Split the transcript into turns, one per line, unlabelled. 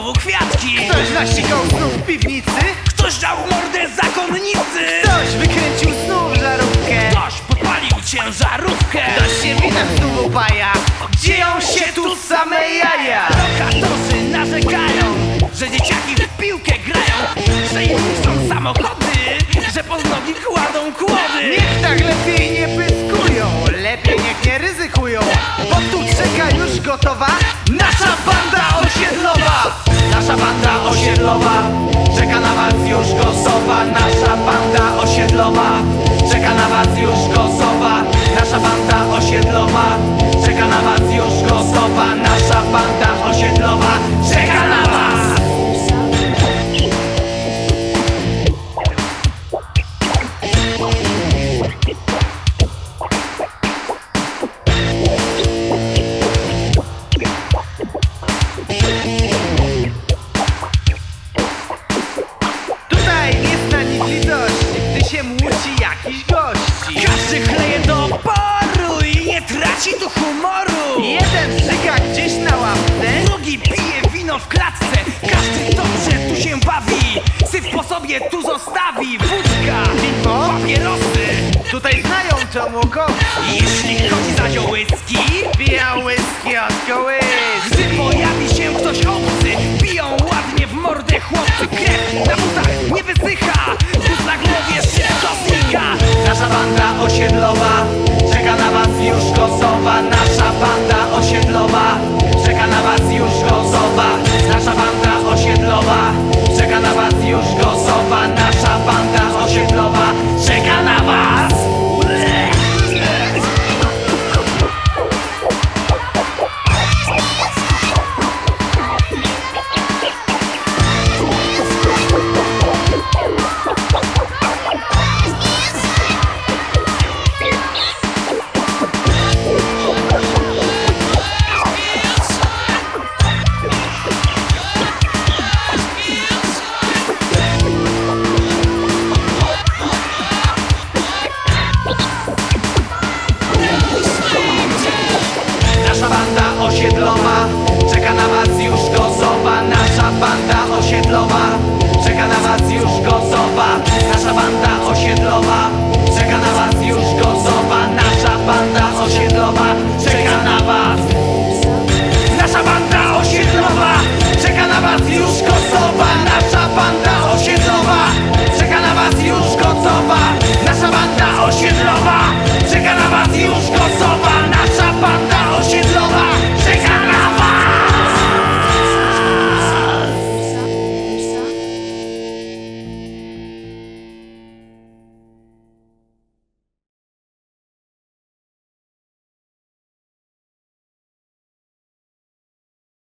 znowu kwiatki.
Ktoś naścigał znów w piwnicy.
Ktoś dał w mordę zakonnicy.
Ktoś wykręcił znów żarówkę.
Ktoś podpalił ciężarówkę.
Ktoś się winem znów upaja. Dzieją się tu same jaja.
Lokatorzy narzekają, że dzieciaki w piłkę grają, że im niszczą samochody, że pod nogi kładą kłody.
Niech tak lepiej nie pyskują, lepiej niech nie ryzykują, bo tu czeka już gotowa nasza banda osiedlowa.
Nasza banda osiedlowa czeka na was już gotowa. Nasza banda osiedlowa czeka na was już gotowa. Nasza banda osiedlowa czeka na was już gotowa. Nasza banda osiedlowa czeka na was.
Tutaj jest na nich litości, gdy się muci jakiś gości.
Każdy chleje do oporu i nie traci tu humoru.
Jeden żyga gdzieś na ławce,
Drugi pije wino w klatce. Każdy dobrze tu się bawi, syf po sobie tu zostawi. Wódka,
Piwo?
papierosy.
tutaj znają to młokowski.
Jeśli chodzi za ziołyski,
Piją whisky od kołyski.
gdy pojawi się ktoś obcy, piją ładnie w mordę chłopcy. Krew na butach nie wysycha, but na głowie szybko znika.
Nasza banda osiedlowa czeka na was już gotowa. Nasza banda osiedlowa czeka na was już gotowa. Nasza banda osiedlowa czeka na was już gotowa. Nasza banda osiedlowa czeka na was. Nasza banda osiedlowa czeka na was już gotowa. Nasza banda osiedlowa czeka na was już gotowa. Nasza banda